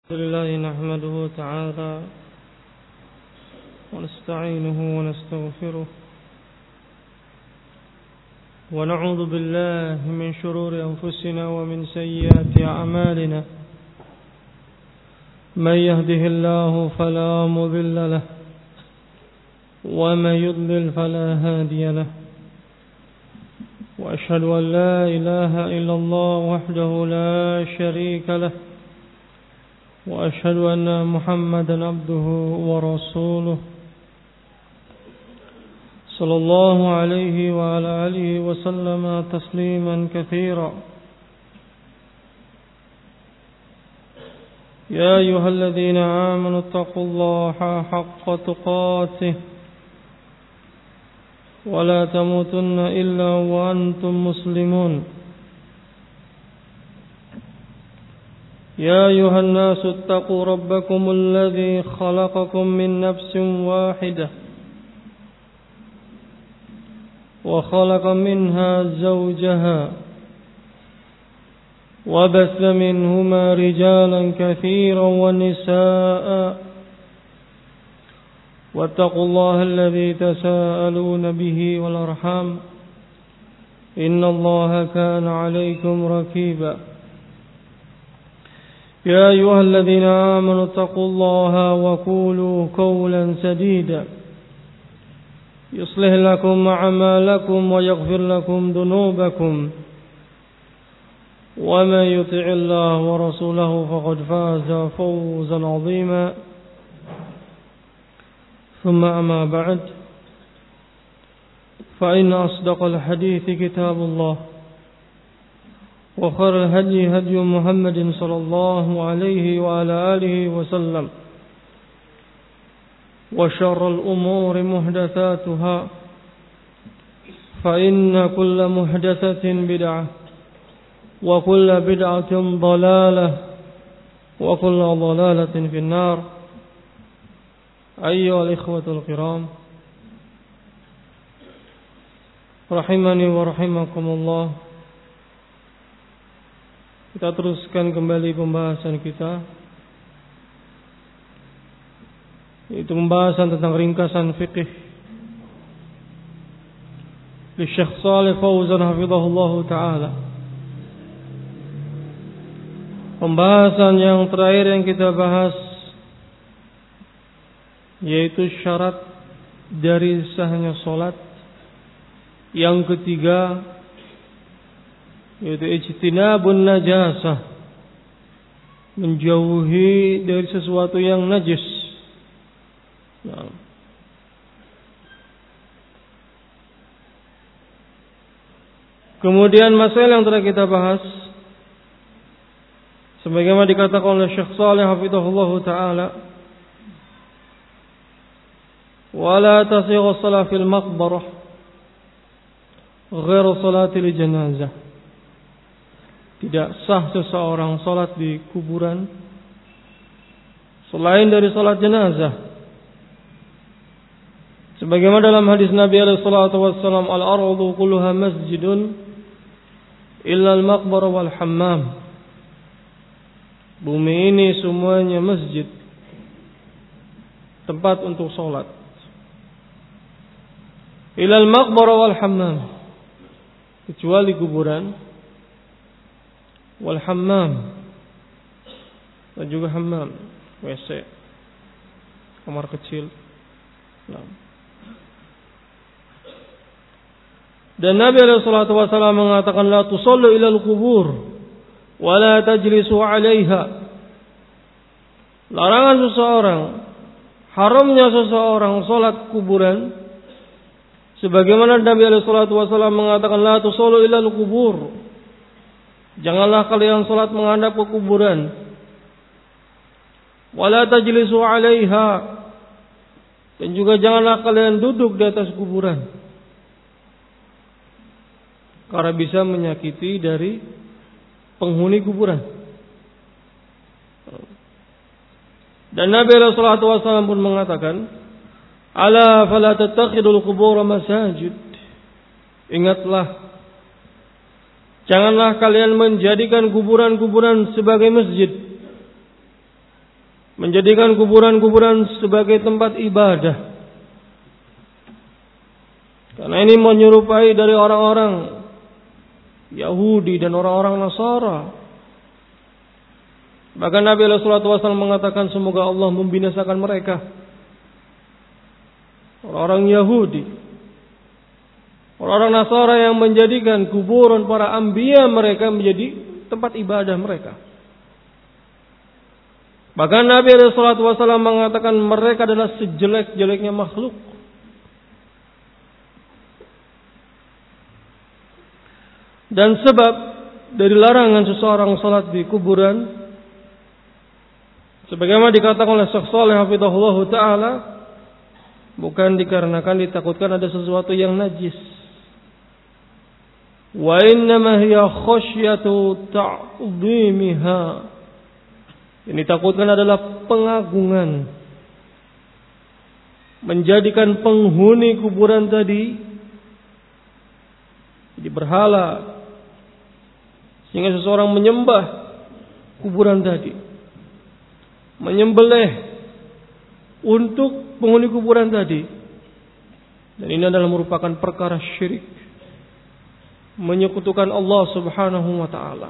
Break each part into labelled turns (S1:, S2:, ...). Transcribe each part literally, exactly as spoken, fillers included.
S1: الحمد لله نحمده تعالى ونستعينه ونستغفره ونعوذ بالله من شرور أنفسنا ومن سيئات أعمالنا من يهده الله فلا مضل له ومن يضلل فلا هادي له وأشهد أن لا إله إلا الله وحده لا شريك له وأشهد أن محمدا عبده ورسوله صلى الله عليه وعلى آله وسلم تسليما كثيرا يا أيها الذين آمنوا اتقوا الله حق تقاته ولا تموتن إلا وأنتم مسلمون يا أيها الناس اتقوا ربكم الذي خلقكم من نفس واحدة وخلق منها زوجها وبث منهما رجالا كثيرا ونساء واتقوا الله الذي تساءلون به والأرحام إن الله كان عليكم رقيبا يا أيها الذين آمنوا اتقوا الله وقولوا قولا سديدا يصلح لكم أعمالكم ويغفر لكم ذنوبكم ومن يطع الله ورسوله فقد فاز فوزا عظيما ثم أما بعد فإن أصدق الحديث كتاب الله وخير الهدي هدي محمد صلى الله عليه وعلى آله وسلم وشر الأمور محدثاتها فإن كل محدثة بدعة وكل بدعة ضلالة وكل ضلالة في النار أيها الإخوة الكرام رحمني ورحمكم الله. Kita teruskan kembali pembahasan kita, yaitu pembahasan tentang ringkasan fikih li Syekh Shalih Fauzan hafizahullah taala. Pembahasan yang terakhir yang kita bahas yaitu syarat dari sahnya salat. Yang ketiga yaitu ijtinabun najasah, menjauhi dari sesuatu yang najis. Nah. Kemudian masalah yang telah kita bahas, sebagaimana dikatakan oleh Syekh Shalih hafizahullah taala, wala tasighu shalah fil maqbarah ghairu salatil janazah. Tidak sah seseorang salat di kuburan selain dari salat jenazah. Sebagaimana dalam hadis Nabi alaihi salatu wassalam, al-ardu kulluha masjidun illa al-maqbarah wal hammam. Bumi ini semuanya masjid, tempat untuk salat. Illa al-maqbarah wal hammam, kecuali kuburan, wal hammam, dan juga hammam, W C, kamar kecil. Nah. Dan Nabi alaihi salatu wasallam mengatakan, la tusallu ila al-qubur wa la tajlisu 'alaiha. Larangan seseorang, haramnya seseorang salat kuburan, sebagaimana Nabi alaihi salatu wasallam mengatakan, la tusallu ila al-qubur. Janganlah kalian salat menghadap ke kuburan. Wala tajlisu 'alaiha. Dan juga janganlah kalian duduk di atas kuburan, karena bisa menyakiti dari penghuni kuburan. Dan Nabi alaihi salatu wasallam pun mengatakan, ala fala tattakhidul qubur masajid. Ingatlah, janganlah kalian menjadikan kuburan-kuburan sebagai masjid. menjadikan kuburan-kuburan sebagai tempat ibadah. Karena ini menyerupai dari orang-orang Yahudi dan orang-orang Nasara. Bahkan Nabi alaihi salatu wasallam mengatakan semoga Allah membinasakan mereka. Orang-orang Yahudi, orang-orang Nasara yang menjadikan kuburan para anbiya mereka menjadi tempat ibadah mereka. Bahkan Nabi alaihi salatu wasallam mengatakan mereka adalah sejelek-jeleknya makhluk. Dan sebab dari larangan seseorang salat di kuburan, sebagaimana dikatakan oleh Syekh Shalih hafizahullah taala, bukan dikarenakan ditakutkan ada sesuatu yang najis. Wa innama hiya khasyatu ta'dhimiha. Yang ditakutkan adalah pengagungan, menjadikan penghuni kuburan tadi jadi berhala, sehingga seseorang menyembah kuburan tadi, menyembelih untuk penghuni kuburan tadi. Dan ini adalah merupakan perkara syirik, menyekutukan Allah Subhanahu wa taala.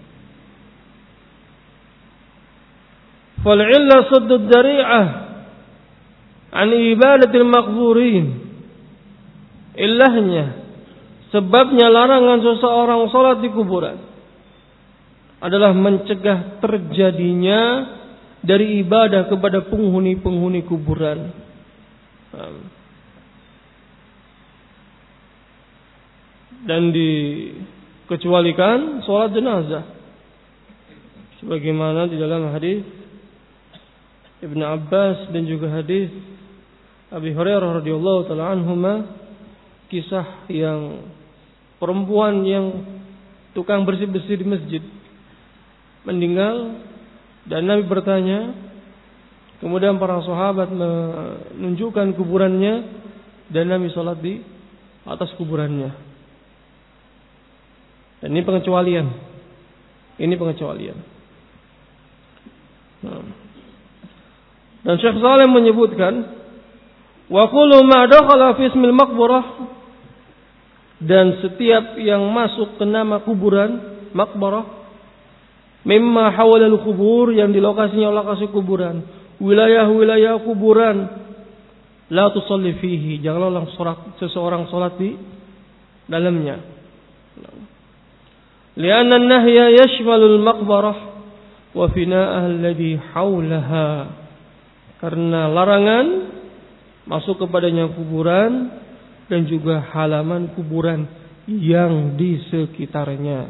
S1: Fal'illa saddud dari'ah an ibadatil maqburin. Illahnya, sebabnya larangan seseorang salat di kuburan adalah mencegah terjadinya dari ibadah kepada penghuni-penghuni kuburan. Dan dikecualikan salat jenazah, sebagaimana di dalam hadis Ibnu Abbas dan juga hadis Abi Hurairah radhiyallahu taala anhuma, kisah yang perempuan yang tukang bersih-bersih di masjid meninggal, dan Nabi bertanya, kemudian para sahabat menunjukkan kuburannya dan Nabi salat di atas kuburannya. Dan ini pengecualian. Ini pengecualian. Nah. Dan Syekh Shalih menyebutkan, wa kullu ma dakhala fi ismil maqbarah, dan setiap yang masuk ke nama kuburan, maqbarah, mimma hawala al-qubur, yang di lokasinya lokasi kuburan, wilayah-wilayah kuburan, la tusalli fihi, janganlah seseorang salat di dalamnya. Lianna an-nahya yashmalu al-maqbarah wa fina'aha alladhi hawlaha. Karena larangan masuk kepadanya kuburan dan juga halaman kuburan yang di sekitarnya.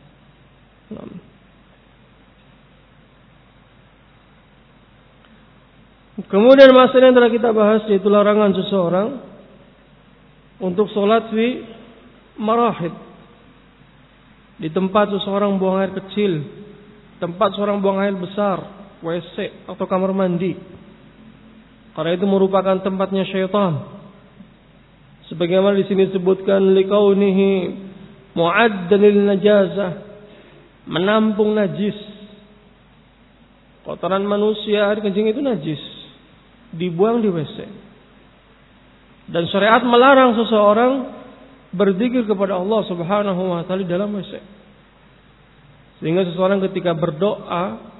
S1: Kemudian masalah yang telah kita bahas, yaitu larangan seseorang untuk sholat di marahid, di tempat seseorang buang air kecil, tempat seseorang buang air besar, W C atau kamar mandi. Karena itu merupakan tempatnya syaitan. Sebagaimana di sini disebutkan, liqaunihi mu'addan lil najazah, menampung najis. Kotoran manusia, air kencing itu najis, dibuang di W C. Dan syariat melarang seseorang berzikir kepada Allah Subhanahu wa taala dalam W C. Sehingga seseorang ketika berdoa,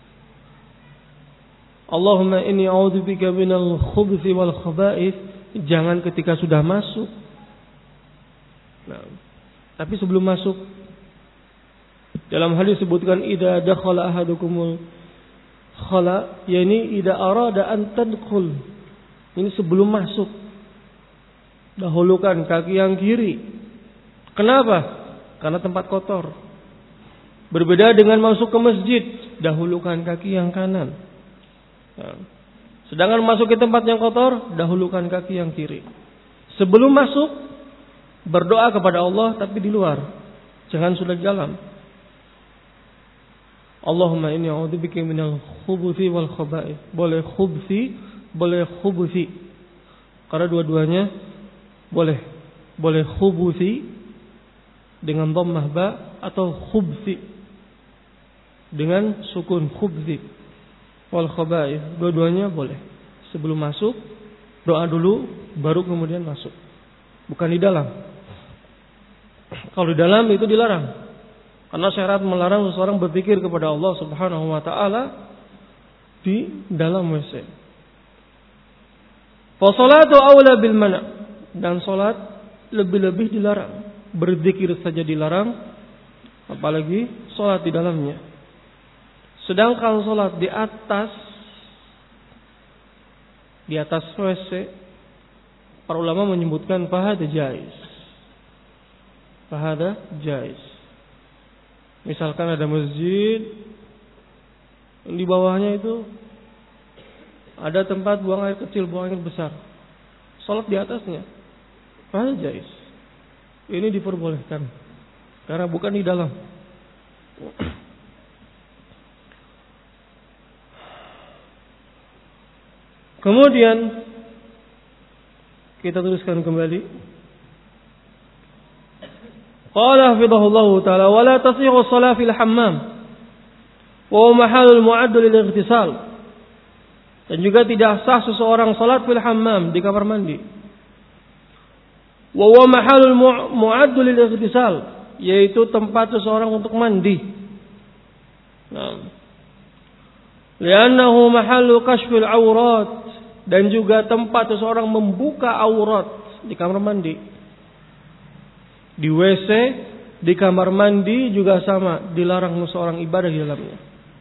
S1: Allahumma inni a'udzubika minal khubuthi wal khaba'ith, jangan ketika sudah masuk. Nah, tapi sebelum masuk, dalam hadis disebutkan idza dakhala ahadukumul khala, yakni idza arada an tadkhul. Ini sebelum masuk, dahulukan kaki yang kiri. Kenapa? Karena tempat kotor. Berbeda dengan masuk ke masjid, dahulukan kaki yang kanan. Nah, sedangkan masuk ke tempat yang kotor, dahulukan kaki yang kiri. Sebelum masuk, berdoa kepada Allah, tapi di luar, jangan sudah di dalam. Allahumma inni a'udzubika minal khubuthi wal khaba'ith. Boleh khubthi, boleh khubuthi. Karena dua-duanya boleh. Boleh khubuthi dengan dhammah ba, atau khubthi dengan sukun khubthi. wal khaba'ith. Dua-duanya boleh. Sebelum masuk doa dulu, baru kemudian masuk. Bukan di dalam. Kalau di dalam itu dilarang. Karena syariat melarang seseorang berpikir kepada Allah Subhanahu wa taala di dalam W C. Fa salatu aula bil mana'. Dan salat lebih-lebih dilarang. Berzikir saja dilarang, apalagi salat di dalamnya. Sedangkan salat di atas di atas W C, para ulama menyebutkan fahada jaiz. Fahada jaiz. Misalkan ada masjid, di bawahnya itu ada tempat buang air kecil, buang air besar. Salat di atasnya, fahada jaiz. Ini diperbolehkan karena bukan di dalam. Kemudian kita tuliskan kembali. Qala hafidhahullahu ta'ala wa la tasihhu shalah fil hammam wa huwa mahallul mu'add lil ightisal. Dan juga tidak sah seseorang salat fil hammam, di kamar mandi. Wa huwa mahallul mu'add lil ightisal, yaitu tempat seseorang untuk mandi. Nah, li'annahu mahallu kashfil aurat, dan juga tempat seseorang membuka aurat di kamar mandi. Di W C, di kamar mandi juga sama, dilarang seseorang ibadah di dalamnya.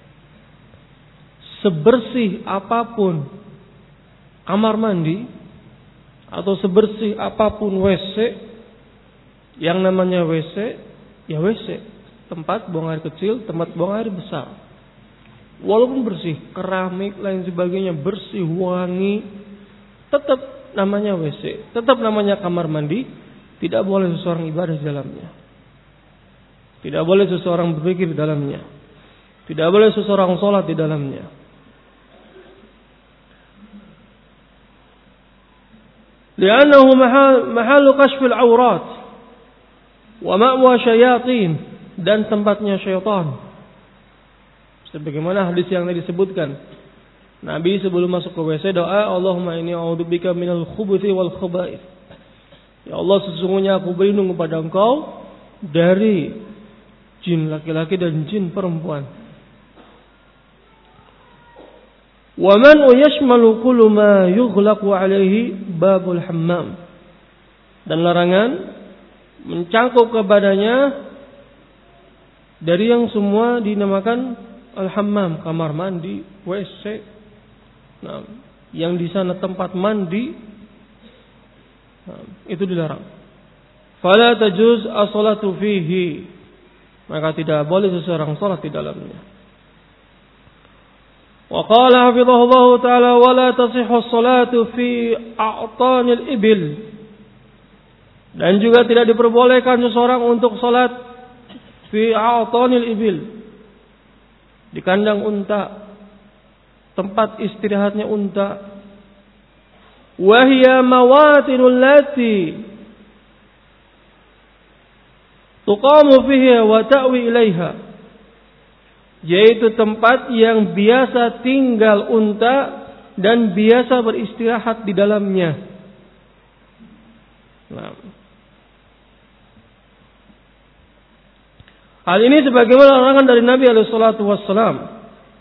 S1: Sebersih apapun kamar mandi atau sebersih apapun W C, yang namanya W C, ya W C, tempat buang air kecil, tempat buang air besar. Walaupun bersih, keramik lain sebagainya bersih, wangi, tetap namanya W C, tetap namanya kamar mandi. Tidak boleh seseorang ibadah di dalamnya. Tidak boleh seseorang berpikir di dalamnya. Tidak boleh seseorang sholat di dalamnya. Li'annahu mahallu kashfil aurat wa ma'wa syayatin, dan tempatnya syaitan. Sebagaimana hadis yang tadi disebutkan, Nabi sebelum masuk ke W C doa, Allahumma inni a'udzubika minal khubuthi wal khaba'ith. Ya Allah, sesungguhnya aku berlindung kepada Engkau dari jin laki-laki dan jin perempuan. Wa man yashmalu kullu ma yughlaqu alaihi babul hammam. Dan larangan mencangkup kepadanya dari yang semua dinamakan al-hammam, kamar mandi, W C. Nah, yang di sana tempat mandi, nah, itu dilarang. Fala tajuz as-salatu fihi, maka tidak boleh seseorang salat di dalamnya. Wa qala hafizahullahu ta'ala wa la tasihhu as-salatu fi a'tanil ibil. Dan juga tidak diperbolehkan seseorang untuk salat fi a'tanil ibil, di kandang unta, tempat istirahatnya unta. Wahia mawatinul lati tuqamu fiha wa ta'wi ilaiha, yaitu tempat yang biasa tinggal unta dan biasa beristirahat di dalamnya. Nah, hal ini sebagaimana larangan dari Nabi alaihi salatu wassalam.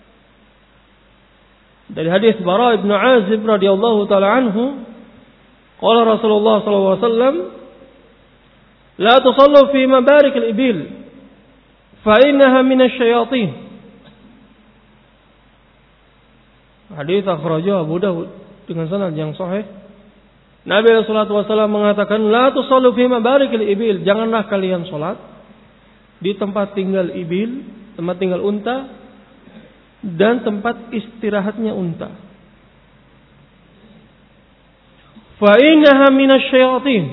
S1: Dari hadis Bara bin Azib radhiyallahu taala anhu, qala Rasulullah sallallahu alaihi wasallam, la tusallu fi mabarik al-ibil fa innaha min asy-syayatin. Hadis akhrajahu Abu Dawud dengan sanad yang sahih. Nabi sallallahu alaihi wasallam mengatakan, la tusallu fi mabarik al-ibil, janganlah kalian salat di tempat tinggal ibil, tempat tinggal unta dan tempat istirahatnya unta. Fa innaha minasyayatin,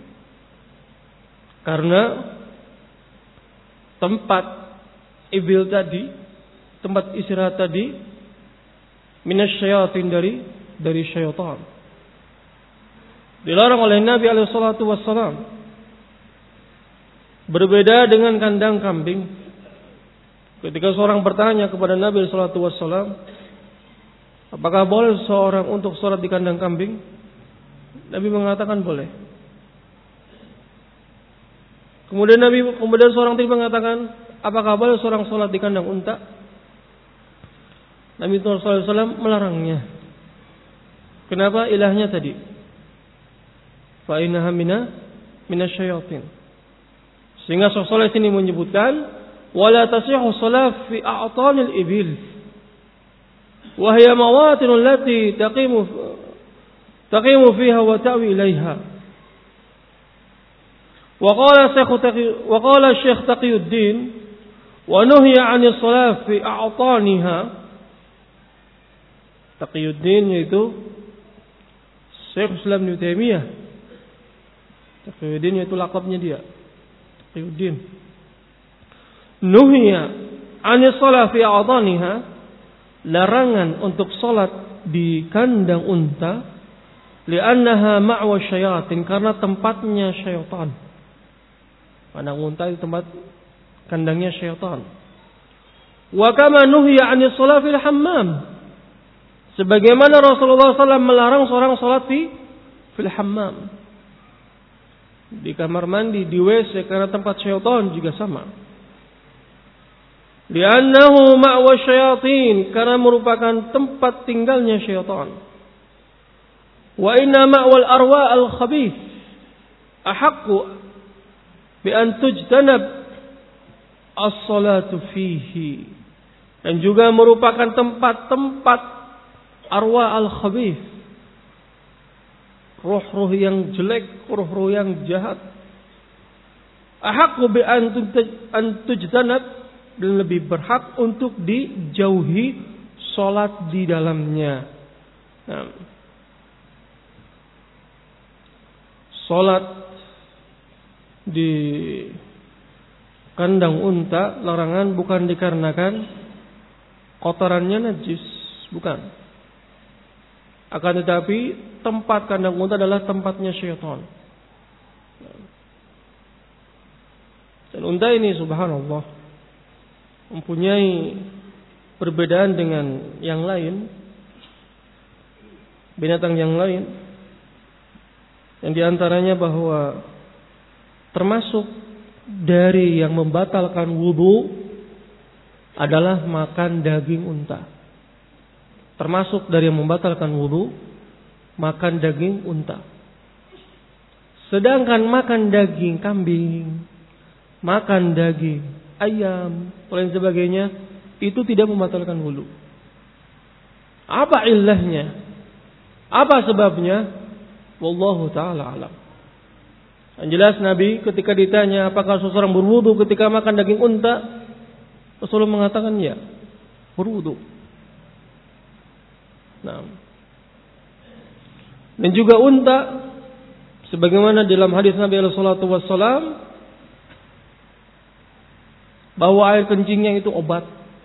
S1: karena tempat ibil tadi, tempat istirahat tadi, minasyayatin, dari dari syaitan. Dilarang oleh Nabi alaihi salatu wassalam. Berbeda dengan kandang kambing. Ketika seorang bertanya kepada Nabi sallallahu alaihi wasallam, Apakah boleh seseorang untuk sholat di kandang kambing? Nabi mengatakan boleh. Kemudian Nabi, kemudian seorang tadi mengatakan, apakah boleh seorang sholat di kandang unta? Nabi sallallahu alaihi wasallam melarangnya. Kenapa? Ilahnya tadi. Fa innaha mina minasyayatin. Sehingga Rasulullah sini menyebutkan wala tasihhu shalah fi a'tanil ibil. Wa hiya mawatin allati taqimu taqimu fiha wa ta'wi ilaiha. Wa qala Syekh Taqi wa qala Syekh Taqiyuddin wa nuhiya 'anil shalah fi a'taniha. Taqiyuddin yaitu Syekh Islam Ibnu Taimiyah. Taqiyuddin itu lakabnya dia. Taqiyuddin. Nuhiya 'anis shalah fi a'daniha, larangan untuk salat di kandang unta, li'annaha ma'wa syayatin, karena tempatnya syaitan. Kandang unta itu tempat kandangnya syaitan. Wa kama nuhiya 'anis shalah fil hammam, sebagaimana Rasulullah sallallahu alaihi wasallam melarang seorang salat di fil hammam, di kamar mandi, di W C, karena tempat syaitan juga sama. Li'annahu ma'wa syayatin, karena merupakan tempat tinggalnya syaitan. Wa inna ma'wal arwa al-khabith ahaqqu bi an tujtanab as-salatu fihi, dan juga merupakan tempat-tempat arwa al-khabith, roh-roh yang jelek, roh-roh yang jahat. Ahaqqu bi an tujtanab, dan lebih berhak untuk dijauhi salat di dalamnya. Nah, salat di kandang unta larangan bukan dikarenakan kotorannya najis, bukan. Akan tetapi tempat kandang unta adalah tempatnya syaitan. Dan unta ini subhanallah mempunyai perbedaan dengan yang lain, binatang yang lain, yang diantaranya bahwa termasuk dari yang membatalkan wudu adalah makan daging unta. Termasuk dari yang membatalkan wudu makan daging unta. Sedangkan makan daging kambing, makan daging ayam, dan sebagainya, itu tidak membatalkan wudu. Apa ilahnya? Apa sebabnya? Wallahu ta'ala alam. Yang jelas Nabi ketika ditanya apakah seseorang berwudu ketika makan daging unta, Rasulullah mengatakan ya, berwudu. Nah, dan juga unta, sebagaimana dalam hadis Nabi sallallahu alaihi wasallam, bahwa air kencingnya itu obat.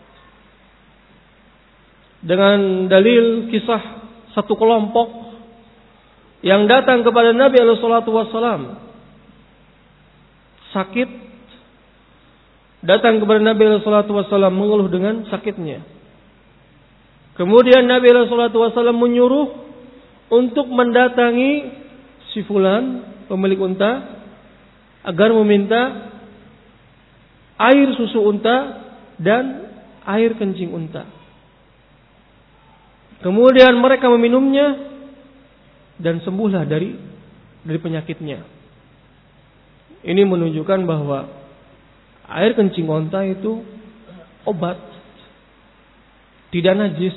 S1: Dengan dalil kisah satu kelompok yang datang kepada Nabi sallallahu alaihi wasallam sakit, datang kepada Nabi sallallahu alaihi wasallam mengeluh dengan sakitnya. Kemudian Nabi sallallahu alaihi wasallam menyuruh untuk mendatangi si fulan, pemilik unta, agar meminta air susu unta dan air kencing unta. Kemudian mereka meminumnya dan sembuhlah dari dari penyakitnya. Ini menunjukkan bahwa air kencing unta itu obat, tidak najis.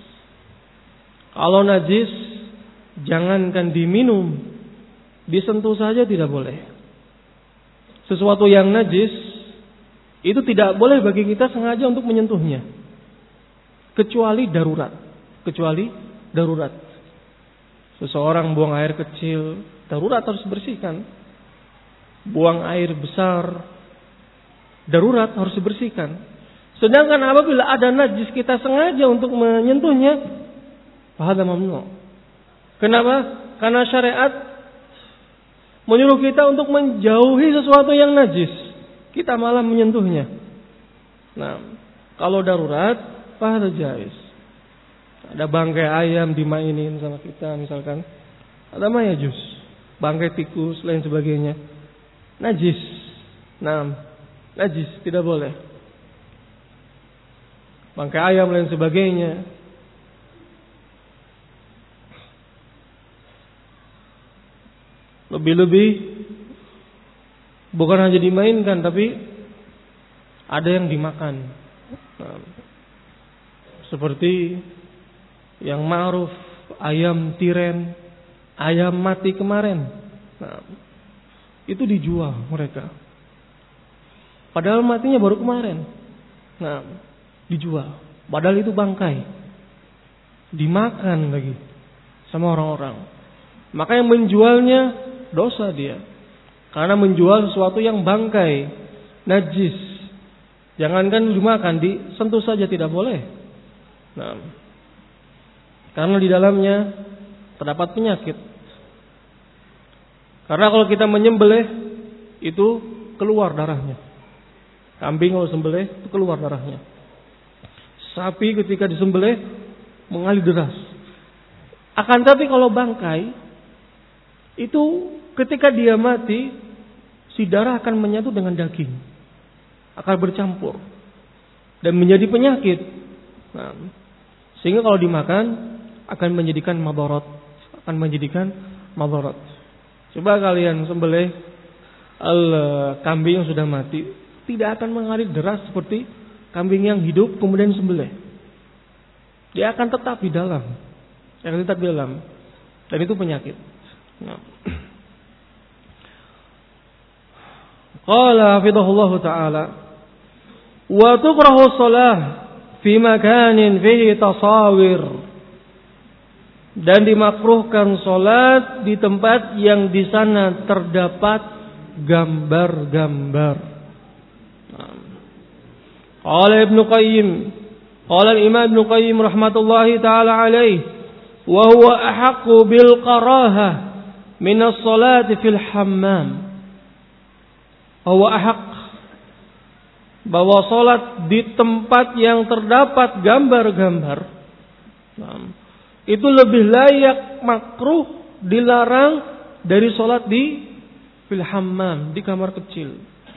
S1: Kalau najis, jangankan diminum, disentuh saja tidak boleh. Sesuatu yang najis itu tidak boleh bagi kita sengaja untuk menyentuhnya, kecuali darurat. Kecuali darurat. Seseorang buang air kecil, darurat harus bersihkan. Buang air besar, darurat harus dibersihkan. Sedangkan apabila ada najis kita sengaja untuk menyentuhnya, fahadha mamnu. Kenapa? Karena syariat menyuruh kita untuk menjauhi sesuatu yang najis. Kita malah menyentuhnya. Nah, kalau darurat, fahadha jaiz. Ada bangkai ayam dimainin sama kita misalkan. Ada maya jus, bangkai tikus, lain sebagainya. Najis. Nah, najis, tidak boleh. Bangkai ayam lain sebagainya. Lebih-lebih bukan hanya dimainkan, tapi ada yang dimakan. Nah, seperti yang ma'ruf, ayam tiren, ayam mati kemarin. Nah, itu dijual mereka. Padahal matinya baru kemarin. Nah, dijual. Padahal itu bangkai. Dimakan lagi sama orang-orang. Maka yang menjualnya dosa dia. Karena menjual sesuatu yang bangkai, najis. Jangankan dimakan, disentuh saja tidak boleh. Nah, karena di dalamnya terdapat penyakit. Karena kalau kita menyembelih itu keluar darahnya. Kambing kalau sembelih itu keluar darahnya. Sapi ketika disembelih mengalir deras. Akan tapi kalau bangkai itu ketika dia mati, si darah akan menyatu dengan daging, akan bercampur dan menjadi penyakit. Nah, sehingga kalau dimakan akan menjadikan madarat, akan menjadikan madarat. Coba kalian sembelih al kambing yang sudah mati, tidak akan mengalir deras seperti kambing yang hidup kemudian sembelih. Dia akan tetap di dalam, akan tetap di dalam, dan itu penyakit. Nah. Qala hafidhahullah ta'ala, wa tukrahu shalah fi makanin fihi tasawir. Dan dimakruhkan salat di tempat yang di sana terdapat gambar-gambar. Qala Ibnu Qayyim, qala Imam Ibnu Qayyim rahmatullahi taala alaihi, wa huwa ahaqqu bil qarahah min as-salati fil hammam. Huwa ahaq, bahwa salat di tempat yang terdapat gambar-gambar itu lebih layak, makruh, dilarang dari salat di fil hammam, di kamar kecil,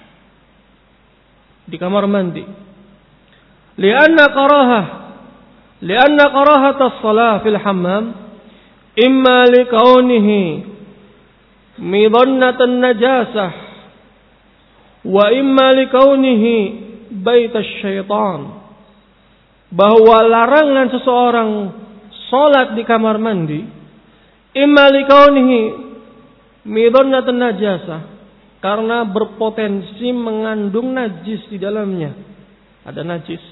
S1: di kamar mandi. Lianna karahah, lianna karahat as-salah fil hammam imma likaunihi midannatan najasah wa imma likaunihi bait asy-syaitan. Bahwa larangan seseorang salat di kamar mandi imma likaunihi midannatan najasah, karena berpotensi mengandung najis di dalamnya, ada najis.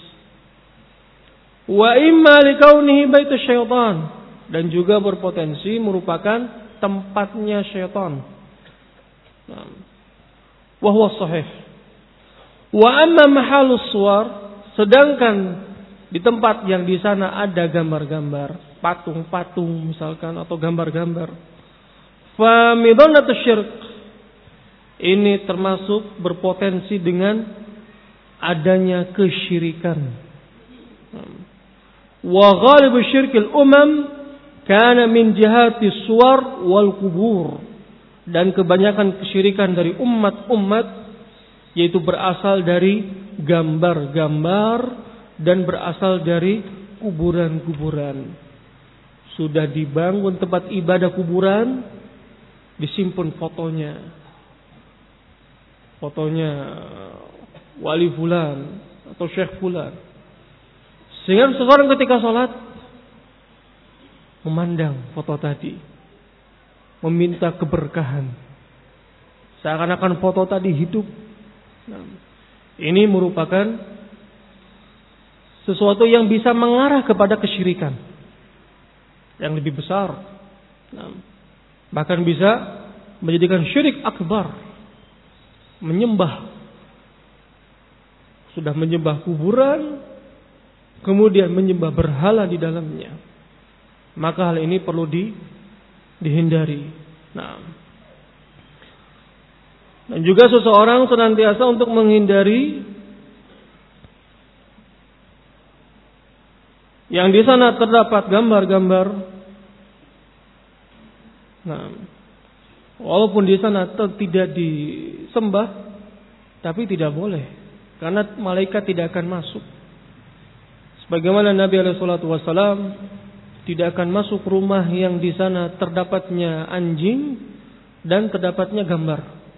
S1: Wa imma likaunihi bait asy-syaitan, dan juga berpotensi merupakan tempatnya syaitan. Wa huwa sahih. Wa amma mahalus suwar, sedangkan di tempat yang di sana ada gambar-gambar, patung-patung misalkan atau gambar-gambar, fa midannatu syirk, ini termasuk berpotensi dengan adanya kesyirikan. Wa ghalibu syirkil umam kana min jihati suwar wal kubur, dan kebanyakan kesyirikan dari umat-umat yaitu berasal dari gambar-gambar dan berasal dari kuburan-kuburan. Sudah dibangun tempat ibadah kuburan, disimpan fotonya, fotonya wali fulan atau syekh fulan, sehingga seseorang ketika sholat memandang foto tadi, meminta keberkahan, seakan-akan foto tadi hidup. Nah, ini merupakan sesuatu yang bisa mengarah kepada kesyirikan yang lebih besar. Nah, bahkan bisa menjadikan syirik akbar, menyembah, sudah menyembah kuburan, kemudian menyembah berhala di dalamnya. Maka hal ini perlu di, dihindari. Nah, dan juga seseorang senantiasa untuk menghindari yang di sana terdapat gambar-gambar. Nah, walaupun di sana tidak disembah, tapi tidak boleh, karena malaikat tidak akan masuk. Sebagaimana Nabi alaihi salatu wasallam tidak akan masuk rumah yang di sana terdapatnya anjing dan terdapatnya gambar.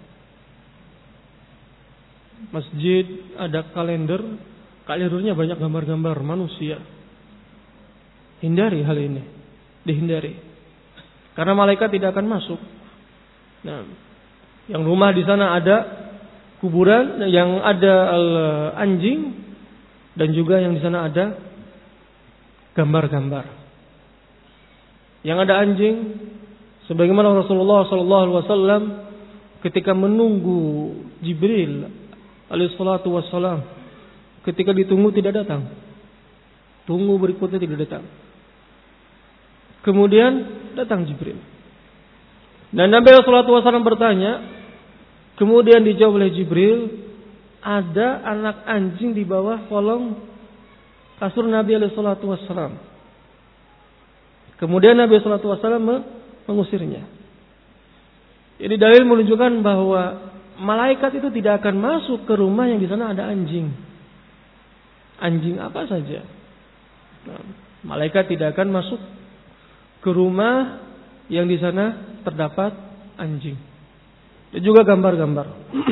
S1: Masjid ada kalender, kalendernya banyak gambar-gambar manusia. Hindari hal ini, dihindari. Karena malaikat tidak akan masuk. Nah, yang rumah di sana ada kuburan, yang ada uh, anjing, dan juga yang di sana ada gambar-gambar. Yang ada anjing, sebagaimana Rasulullah sallallahu alaihi wasallam ketika menunggu Jibril alaihi salatu wassalam, ketika ditunggu tidak datang. Tunggu berikutnya tidak datang. Kemudian datang Jibril. Dan Nabi alaihi salatu wassalam bertanya, kemudian dijawab oleh Jibril, ada anak anjing di bawah kolong kasur Nabi alaihi salatu wassalam. Kemudian Nabi alaihi salatu wassalam mengusirnya. Jadi dalil menunjukkan bahwa malaikat itu tidak akan masuk ke rumah yang di sana ada anjing. Anjing apa saja. Nah, malaikat tidak akan masuk ke rumah yang di sana terdapat anjing. Dan juga gambar-gambar.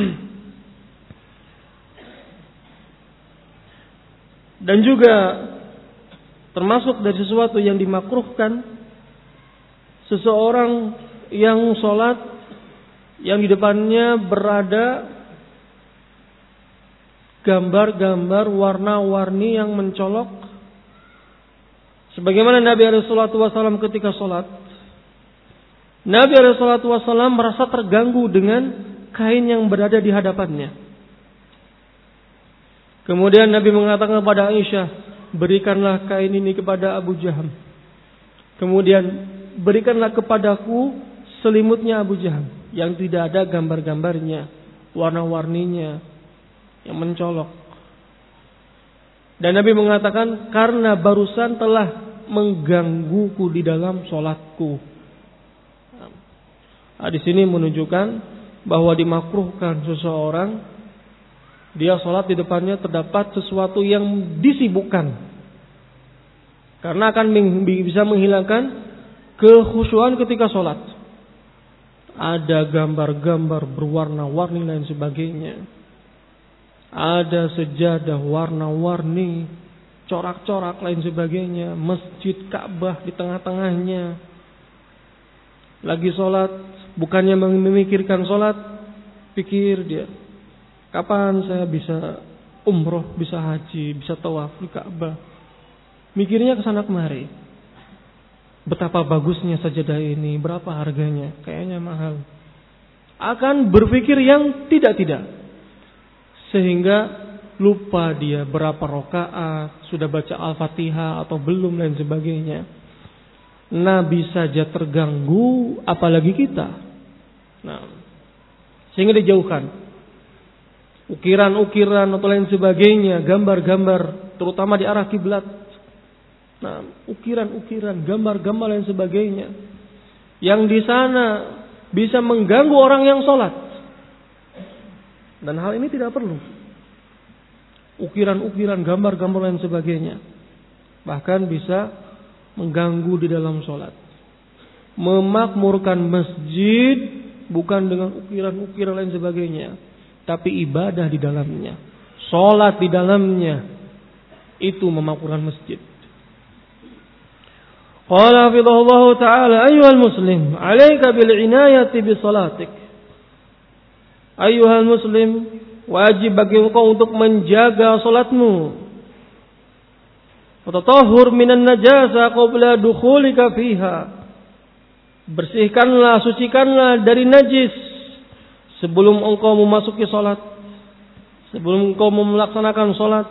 S1: Dan juga termasuk dari sesuatu yang dimakruhkan, seseorang yang sholat yang di depannya berada gambar-gambar warna-warni yang mencolok. Sebagaimana Nabi alaihi salatu wasallam ketika sholat, Nabi alaihi salatu wasallam merasa terganggu dengan kain yang berada di hadapannya. Kemudian Nabi mengatakan kepada Aisyah, berikanlah kain ini kepada Abu Jaham. Kemudian berikanlah kepadaku selimutnya Abu Jaham yang tidak ada gambar-gambarnya, warna-warninya yang mencolok. Dan Nabi mengatakan, karena barusan telah menggangguku di dalam sholatku. Nah, di sini menunjukkan bahwa dimakruhkan seseorang dia sholat di depannya terdapat sesuatu yang disibukkan, karena akan bisa menghilangkan kekhusyuan ketika sholat. Ada gambar-gambar berwarna-warni lain sebagainya. Ada sejadah warna-warni, corak-corak lain sebagainya. Masjid Ka'bah di tengah-tengahnya. Lagi sholat, bukannya memikirkan sholat, pikir dia, kapan saya bisa umroh, bisa haji, bisa tawaf di Ka'bah. Mikirnya kesana kemari. Betapa bagusnya sajadah ini, berapa harganya, kayaknya mahal. Akan berpikir yang tidak-tidak. Sehingga lupa dia berapa rakaat, sudah baca Al-Fatihah atau belum, dan sebagainya. Nabi saja terganggu, apalagi kita. Nah, sehingga dijauhkan. Ukiran-ukiran atau lain sebagainya, gambar-gambar, terutama di arah kiblat. Nah, ukiran-ukiran, gambar-gambar lain sebagainya, yang di sana bisa mengganggu orang yang sholat. Dan hal ini tidak perlu. Ukiran-ukiran, gambar-gambar lain sebagainya, bahkan bisa mengganggu di dalam sholat. Memakmurkan masjid bukan dengan ukiran-ukiran lain sebagainya, tapi ibadah di dalamnya, sholat di dalamnya, itu memakmurkan masjid. Qala hafidhahullahu ta'ala, ayyuhal muslim, alaika bil inayati bi salatik. Ayyuhal muslim, wajib bagi engkau untuk menjaga salatmu. Wa tatahhur minan najasa qabla dukhulika fiha. Bersihkanlah, sucikanlah dari najis sebelum engkau memasuki salat, sebelum engkau melaksanakan salat.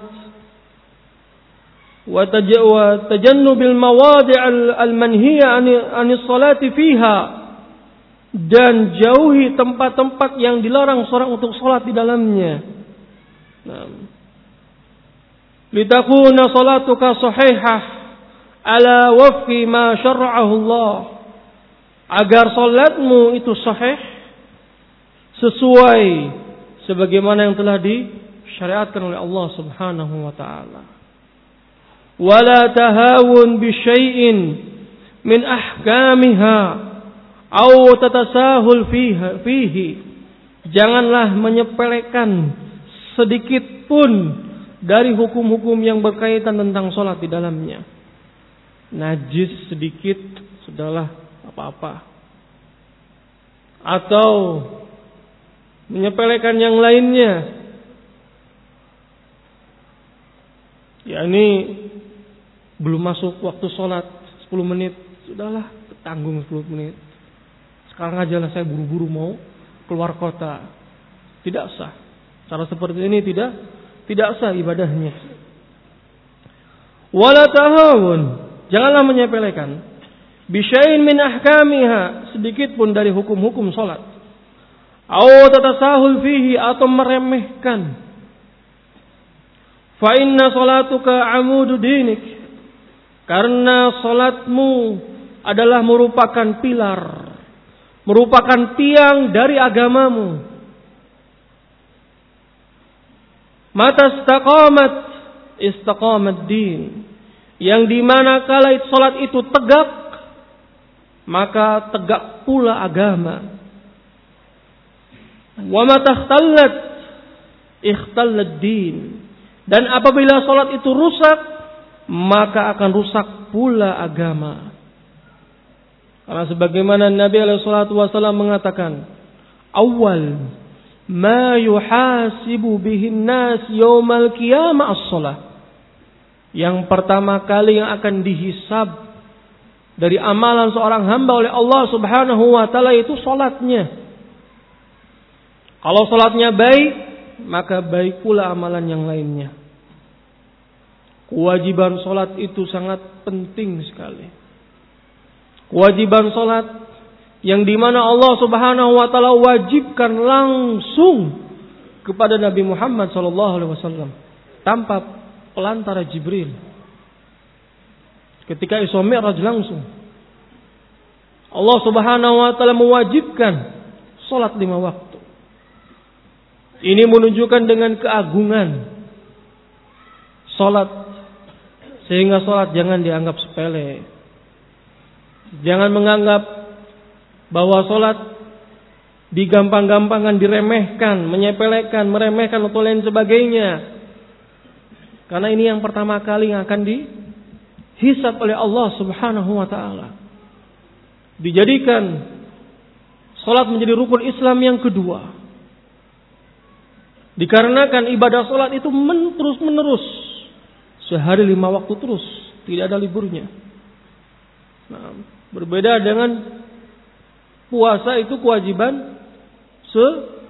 S1: Wa tajannubil mawadi' al-manhiya 'anis salati fiha, dan jauhi tempat-tempat yang dilarang seorang untuk salat di dalamnya. Nah, litakuna salatuka sahihah, ala wafqi ma syara'ahu Allah, agar salatmu itu sahih sesuai sebagaimana yang telah disyariatkan oleh Allah Subhanahu wa taala. Wala tahawun bi syai'in min ahkamiha aw tatasahul fiha fihi. Janganlah menyepelekan sedikit pun dari hukum-hukum yang berkaitan tentang salat di dalamnya. Najis sedikit sudahlah apa-apa. Atau menyepelekan yang lainnya. yakni belum masuk waktu sholat sepuluh menit, sudahlah tanggung sepuluh menit. Sekarang aja lah saya buru-buru mau keluar kota. Tidak sah. Cara seperti ini tidak tidak sah ibadahnya. Wala tahawun, janganlah menyepelekan bisyai'in min ahkamiha, sedikit pun dari hukum-hukum salat. Au tatasahul fihi, atau meremehkan. Fa inna salatuka amudu dinik, karena salatmu adalah merupakan pilar, merupakan tiang dari agamamu. Mata istaqamat istaqamat din, yang dimana kala salat itu tegak, maka tegak pula agama. Wa mata ikhtallat ikhtallat din, dan apabila salat itu rusak, maka akan rusak pula agama. Karena sebagaimana Nabi alaihi salatu wasallam mengatakan, awal ma yuhasibu bihin nas yaumal qiyamah as-shalah. Yang pertama kali yang akan dihisab dari amalan seorang hamba oleh Allah Subhanahu wa taala itu salatnya. Kalau salatnya baik, maka baik pula amalan yang lainnya. Kewajiban salat itu sangat penting sekali. Kewajiban salat yang dimana Allah Subhanahu wa taala wajibkan langsung kepada Nabi Muhammad sallallahu alaihi wasallam tanpa pelantara Jibril. Ketika Isra Mi'raj langsung Allah Subhanahu wa taala mewajibkan salat lima waktu. Ini menunjukkan dengan keagungan salat, sehingga salat jangan dianggap sepele. Jangan menganggap bahwa salat digampang-gampangkan, diremehkan, menyepelekan, meremehkan atau lain sebagainya. Karena ini yang pertama kali yang akan dihisab oleh Allah Subhanahu wa taala. Dijadikan salat menjadi rukun Islam yang kedua. Dikarenakan ibadah salat itu men, terus menerus, sehari lima waktu terus, tidak ada liburnya. Nah, berbeda dengan puasa, itu kewajiban se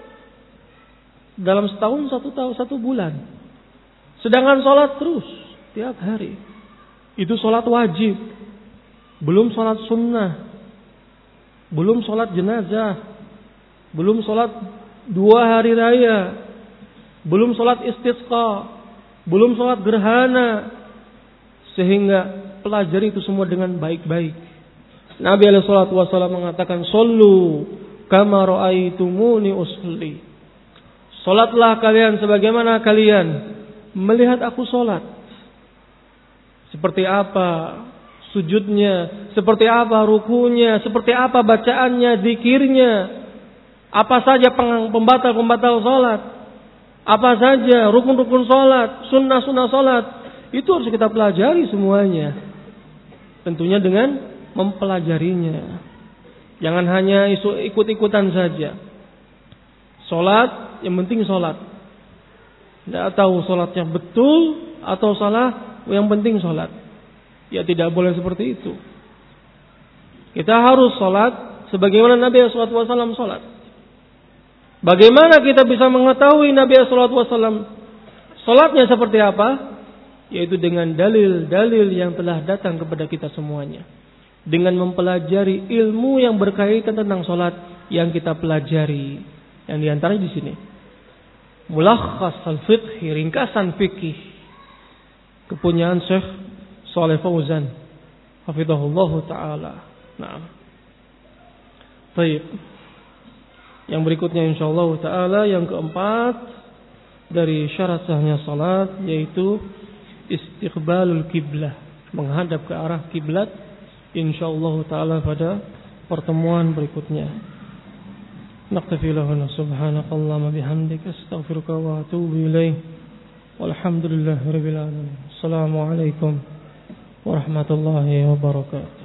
S1: dalam setahun satu tahun satu bulan. Sedangkan salat terus tiap hari. Itu salat wajib, belum salat sunnah, belum salat jenazah, belum salat dua hari raya, belum salat istisqa, belum salat gerhana. Sehingga pelajari itu semua dengan baik-baik. Nabi alaihi salatu wasallam mengatakan, "Shallu kama ra'aitumuni usolli." Salatlah kalian sebagaimana kalian melihat aku salat. Seperti apa sujudnya, seperti apa rukunya, seperti apa bacaannya, zikirnya, apa saja pembatal-pembatal salat, apa saja rukun-rukun salat, sunnah-sunnah salat, itu harus kita pelajari semuanya. Tentunya dengan mempelajarinya. Jangan hanya ikut-ikutan saja. Salat, yang penting salat. Tidak tahu salatnya betul atau salah, yang penting salat. Ya tidak boleh seperti itu. Kita harus salat sebagaimana Nabi shallallahu alaihi wasallam salat. Bagaimana kita bisa mengetahui Nabi shallallahu alaihi wasallam salatnya seperti apa? Yaitu dengan dalil-dalil yang telah datang kepada kita semuanya. Dengan mempelajari ilmu yang berkaitan tentang salat yang kita pelajari. Yang diantaranya di sini, Mulakhas al-Fiqh, ringkasan fikih, kepunyaan Syekh Shalih Fauzan hafizahullahu taala. Naam. Baik. Yang berikutnya insyaallah taala yang keempat dari syarat sahnya salat yaitu istiqbalul kiblah, menghadap ke arah kiblat insyaallah taala pada pertemuan berikutnya. Naktafi lahuna subhanakallahumma bihamdika astaghfiruka wa atubu ilaik. Walhamdulillahirabbil alamin. Assalamualaikum warahmatullahi wabarakatuh.